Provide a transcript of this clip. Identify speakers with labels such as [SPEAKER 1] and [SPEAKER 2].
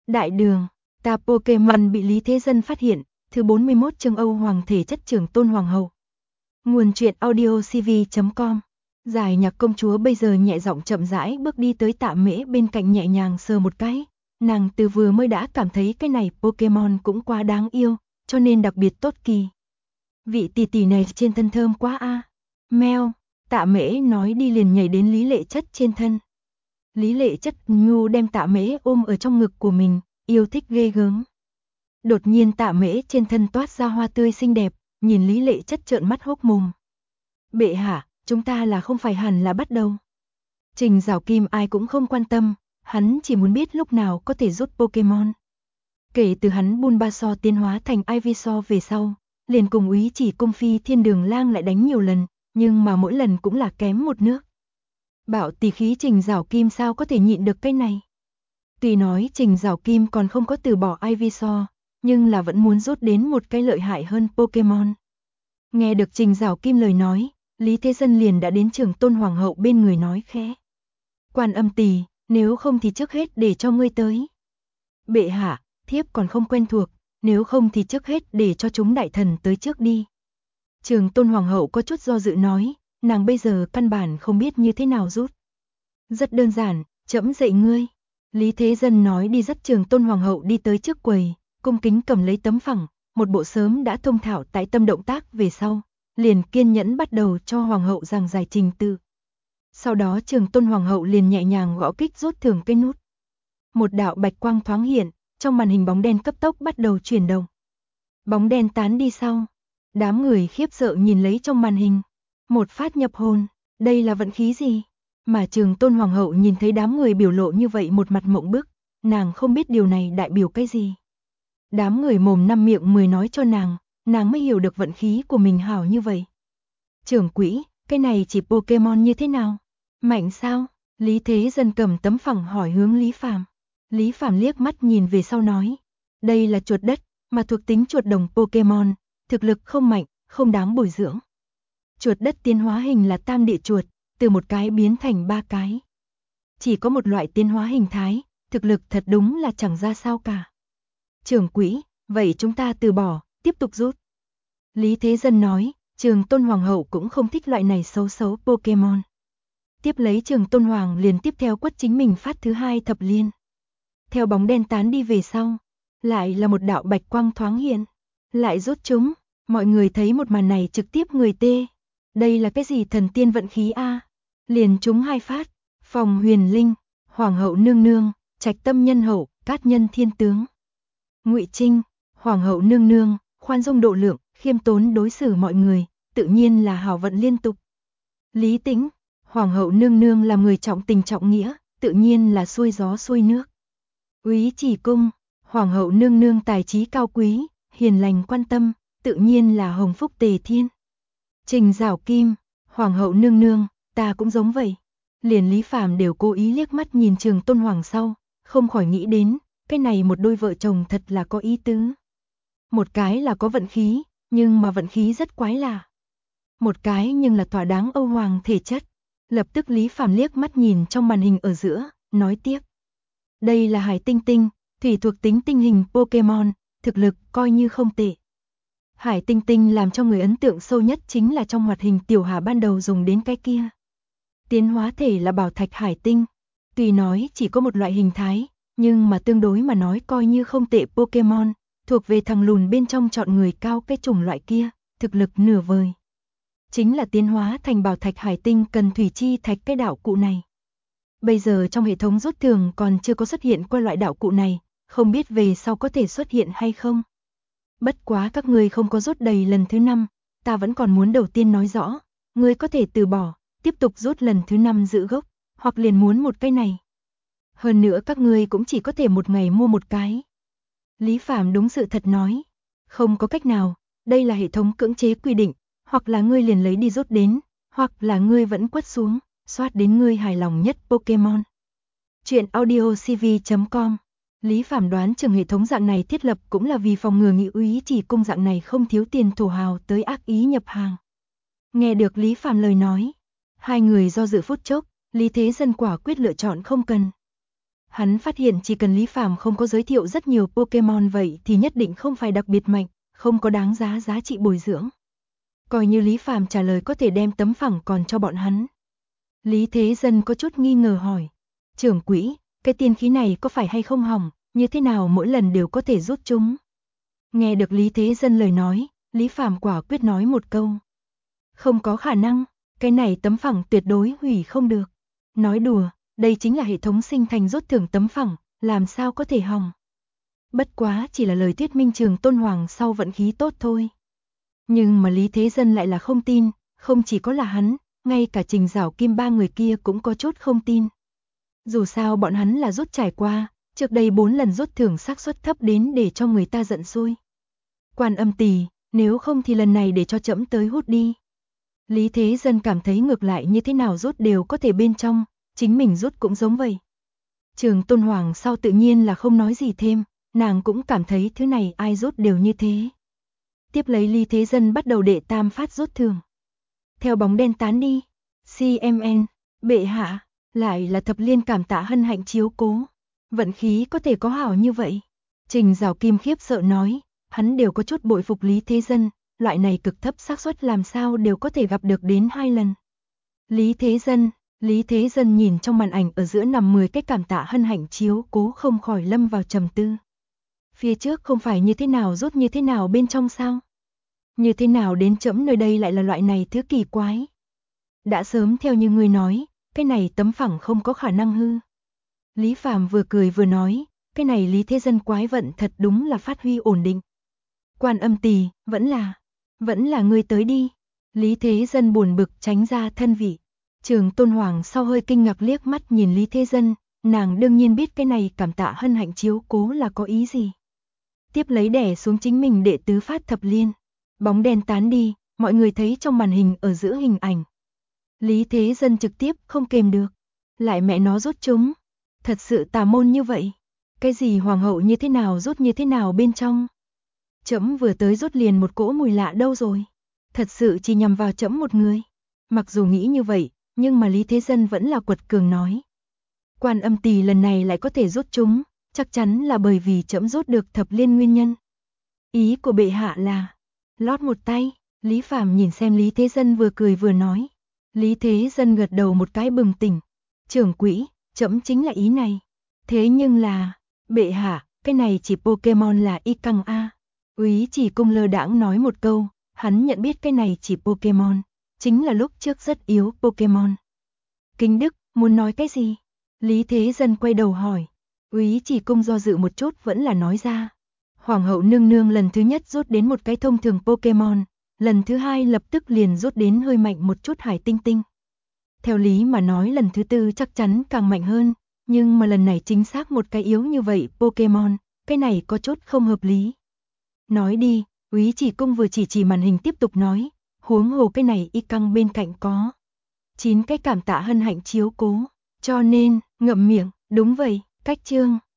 [SPEAKER 1] Đại đường, ta Pokemon bị Lý Thế Dân phát hiện, thứ 41 chương Âu Hoàng thể chất Trường Tôn Hoàng hậu. Nguồn truyện audio cv.com. Giải Nhạc công chúa bây giờ nhẹ giọng chậm rãi bước đi tới Tạ Mễ bên cạnh nhẹ nhàng sờ một cái. Nàng từ vừa mới đã cảm thấy cái này Pokemon cũng quá đáng yêu, cho nên đặc biệt tốt kỳ. Vị tỷ tỷ này trên thân thơm quá a. Meo, Tạ Mễ nói đi liền nhảy đến Lý Lệ Chất trên thân. Lý Lệ Chất nhu đem Tạ Mễ ôm ở trong ngực của mình, yêu thích ghê gớm. Đột nhiên Tạ Mễ trên thân toát ra hoa tươi xinh đẹp, nhìn Lý Lệ Chất trợn mắt hốc mồm. Bệ hạ, chúng ta là không phải hẳn là bắt đầu. Trình Giảo Kim ai cũng không quan tâm, hắn chỉ muốn biết lúc nào có thể rút Pokemon. Kể từ hắn Bulbasaur tiến hóa thành Ivysaur về sau, liền cùng Úy Chỉ Cung Phi Thiên Đường Lang lại đánh nhiều lần, nhưng mà mỗi lần cũng là kém một nước. Bạo tỷ khí Trình Giảo Kim sao có thể nhịn được cái này. Tuy nói Trình Giảo Kim còn không có từ bỏ Ivysaur, nhưng là vẫn muốn rút đến một cái lợi hại hơn Pokemon. Nghe được Trình Giảo Kim lời nói, Lý Thế Dân liền đã đến Trường Tôn Hoàng hậu bên người nói khẽ. Quan Âm tỷ, nếu không thì trước hết để cho ngươi tới. Bệ hạ, thiếp còn không quen thuộc, nếu không thì trước hết để cho chúng đại thần tới trước đi. Trường Tôn Hoàng hậu có chút do dự nói, nàng bây giờ căn bản không biết như thế nào rút. Rất đơn giản, trẫm dạy ngươi. Lý Thế Dân nói đi dắt Trường Tôn Hoàng hậu đi tới trước quầy, cung kính cầm lấy tấm phẳng, một bộ sớm đã thông thạo tại tâm động tác về sau, liền kiên nhẫn bắt đầu cho Hoàng hậu giảng giải trình tự. Sau đó Trường Tôn Hoàng hậu liền nhẹ nhàng gõ kích rút thường cái nút. Một đạo bạch quang thoáng hiện, trong màn hình bóng đen cấp tốc bắt đầu chuyển động. Bóng đen tán đi sau, đám người khiếp sợ nhìn lấy trong màn hình, một phát nhập hồn, đây là vận khí gì? Mà Trường Tôn Hoàng hậu nhìn thấy đám người biểu lộ như vậy một mặt mộng bức, nàng không biết điều này đại biểu cái gì. Đám người mồm năm miệng mười nói cho nàng mới hiểu được vận khí của mình hảo như vậy. Trưởng quỹ, cái này chỉ Pokemon như thế nào? Mạnh sao? Lý Thế Dân cầm tấm phẳng hỏi hướng Lý Phàm. Lý Phàm liếc mắt nhìn về sau nói, đây là chuột đất, mà thuộc tính chuột đồng Pokemon, thực lực không mạnh, không đáng bồi dưỡng. Chuột đất tiến hóa hình là tam địa chuột, từ một cái biến thành ba cái. Chỉ có một loại tiến hóa hình thái, thực lực thật đúng là chẳng ra sao cả. Trưởng quỹ, vậy chúng ta từ bỏ, tiếp tục rút. Lý Thế Dân nói, Trường Tôn Hoàng hậu cũng không thích loại này xấu xấu Pokemon. Tiếp lấy Trường Tôn Hoàng liền tiếp theo quất chính mình phát thứ hai thập liên. Theo bóng đen tán đi về sau, lại là một đạo bạch quang thoáng hiện, lại rút chúng, mọi người thấy một màn này trực tiếp người tê. Đây là cái gì thần tiên vận khí a? Liền trúng hai phát, Phòng Huyền Linh, Hoàng hậu nương nương, Trạch Tâm nhân hậu, Cát Nhân thiên tướng. Ngụy Trinh, Hoàng hậu nương nương, khoan dung độ lượng, khiêm tốn đối xử mọi người, tự nhiên là hảo vận liên tục. Lý Tĩnh, Hoàng hậu nương nương là người trọng tình trọng nghĩa, tự nhiên là xuôi gió xuôi nước. Úy Chỉ Cung, Hoàng hậu nương nương tài trí cao quý, hiền lành quan tâm, tự nhiên là hồng phúc tề thiên. Trình Giảo Kim, Hoàng hậu nương nương, ta cũng giống vậy. Liền Lý Phàm đều cố ý liếc mắt nhìn Trường Tôn Hoàng sau, không khỏi nghĩ đến, cái này một đôi vợ chồng thật là có ý tứ. Một cái là có vận khí, nhưng mà vận khí rất quái lạ. Một cái nhưng là thỏa đáng Âu Hoàng thể chất. Lập tức Lý Phàm liếc mắt nhìn trong màn hình ở giữa, nói tiếp. Đây là Hải Tinh Tinh, thủy thuộc tính tinh hình Pokemon, thực lực coi như không tệ. Hải Tinh Tinh làm cho người ấn tượng sâu nhất chính là trong hoạt hình tiểu hà ban đầu dùng đến cái kia. Tiến hóa thể là bảo thạch hải tinh. Tuy nói chỉ có một loại hình thái, nhưng mà tương đối mà nói coi như không tệ Pokemon, thuộc về thằng lùn bên trong chọn người cao cái chủng loại kia, thực lực nửa vời. Chính là tiến hóa thành bảo thạch hải tinh cần thủy chi thạch cái đạo cụ này. Bây giờ trong hệ thống rút thường còn chưa có xuất hiện qua loại đạo cụ này, không biết về sau có thể xuất hiện hay không. Bất quá các ngươi không có rút đầy lần thứ 5, ta vẫn còn muốn đầu tiên nói rõ, ngươi có thể từ bỏ, tiếp tục rút lần thứ 5 giữ gốc, hoặc liền muốn một cái này. Hơn nữa các ngươi cũng chỉ có thể một ngày mua một cái. Lý Phàm đúng sự thật nói, không có cách nào, đây là hệ thống cưỡng chế quy định, hoặc là ngươi liền lấy đi rút đến, hoặc là ngươi vẫn quất xuống, soát đến ngươi hài lòng nhất Pokemon. Chuyện audio cv.com. Lý Phàm đoán chừng hệ thống dạng này thiết lập cũng là vì phòng ngừa nghị Úy Chỉ Cung dạng này không thiếu tiền thổ hào tới ác ý nhập hàng. Nghe được Lý Phàm lời nói, hai người do dự phút chốc, Lý Thế Dân quả quyết lựa chọn không cần. Hắn phát hiện chỉ cần Lý Phàm không có giới thiệu rất nhiều Pokémon vậy thì nhất định không phải đặc biệt mạnh, không có đáng giá trị bồi dưỡng. Coi như Lý Phàm trả lời có thể đem tấm phẳng còn cho bọn hắn. Lý Thế Dân có chút nghi ngờ hỏi. Trưởng quỹ, cái tiên khí này có phải hay không hỏng, như thế nào mỗi lần đều có thể rút chúng? Nghe được Lý Thế Dân lời nói, Lý Phàm quả quyết nói một câu. Không có khả năng, cái này tấm phẳng tuyệt đối hủy không được. Nói đùa, đây chính là hệ thống sinh thành rút thưởng tấm phẳng, làm sao có thể hỏng. Bất quá chỉ là lời thuyết minh Trường Tôn Hoàng sau vận khí tốt thôi. Nhưng mà Lý Thế Dân lại là không tin, không chỉ có là hắn, ngay cả Trình Giảo Kim ba người kia cũng có chút không tin. Dù sao bọn hắn là rút trải qua, trước đây 4 lần rút thưởng xác suất thấp đến để cho người ta giận sôi. Quan Âm Tỳ, nếu không thì lần này để cho trẫm tới hút đi. Lý Thế Dân cảm thấy ngược lại như thế nào rút đều có thể bên trong, chính mình rút cũng giống vậy. Trường Tôn Hoàng sau tự nhiên là không nói gì thêm, nàng cũng cảm thấy thứ này ai rút đều như thế. Tiếp lấy Lý Thế Dân bắt đầu đệ tam phát rút thưởng. Theo bóng đen tán đi, CMN, bệ hạ, lại là thập liên cảm tạ hân hạnh chiếu cố. Vận khí có thể có hảo như vậy. Trình Giảo Kim khiếp sợ nói, hắn đều có chút bội phục Lý Thế Dân, loại này cực thấp xác suất làm sao đều có thể gặp được đến 2 lần. Lý Thế Dân nhìn trong màn ảnh ở giữa nằm 10 cái cảm tạ hân hạnh chiếu cố không khỏi lâm vào trầm tư. Phía trước không phải như thế nào rút như thế nào bên trong sao? Như thế nào đến trẫm nơi đây lại là loại này thứ kỳ quái? Đã sớm theo như ngươi nói, cái này tấm phẳng không có khả năng hư. Lý Phàm vừa cười vừa nói, cái này Lý Thế Dân quái vận thật đúng là phát huy ổn định. Quan Âm Tỳ, vẫn là ngươi tới đi. Lý Thế Dân buồn bực tránh ra thân vị. Trường Tôn Hoàng sau hơi kinh ngạc liếc mắt nhìn Lý Thế Dân, nàng đương nhiên biết cái này cảm tạ hân hạnh chiếu cố là có ý gì. Tiếp lấy đè xuống chính mình đệ tứ phát thập liên. Bóng đen tán đi, mọi người thấy trong màn hình ở giữa hình ảnh. Lý Thế Dân trực tiếp không kềm được. Lại mẹ nó rút chúng. Thật sự tà môn như vậy. Cái gì hoàng hậu như thế nào rút như thế nào bên trong. Trẫm vừa tới rút liền một cỗ mùi lạ đâu rồi. Thật sự chỉ nhằm vào trẫm một người. Mặc dù nghĩ như vậy, nhưng mà Lý Thế Dân vẫn là quật cường nói. Quan Âm Tỳ lần này lại có thể rút chúng, chắc chắn là bởi vì trẫm rút được thập liên nguyên nhân. Ý của bệ hạ là lót một tay. Lý Phàm nhìn xem Lý Thế Dân vừa cười vừa nói. Lý Thế Dân gật đầu một cái bừng tỉnh. Trưởng quỹ, trẫm chính là ý này. Thế nhưng là, bệ hạ, cái này chỉ Pokémon là y căng a. Úy Chỉ Cung lơ đãng nói một câu, hắn nhận biết cái này chỉ Pokémon, chính là lúc trước rất yếu Pokémon. Kính Đức, muốn nói cái gì? Lý Thế Dân quay đầu hỏi. Úy Chỉ Cung do dự một chút vẫn là nói ra. Hoàng hậu nương nương lần thứ nhất rút đến một cái thông thường Pokémon, lần thứ hai lập tức liền rút đến hơi mạnh một chút Hải Tinh Tinh. Theo lý mà nói lần thứ tư chắc chắn càng mạnh hơn, nhưng mà lần này chính xác một cái yếu như vậy Pokémon, cái này có chút không hợp lý. Nói đi, Úy Chỉ Cung vừa chỉ màn hình tiếp tục nói, huống hồ cái này y căng bên cạnh có 9 cái cảm tạ hân hạnh chiếu cố, cho nên, ngậm miệng, đúng vậy, cách chương.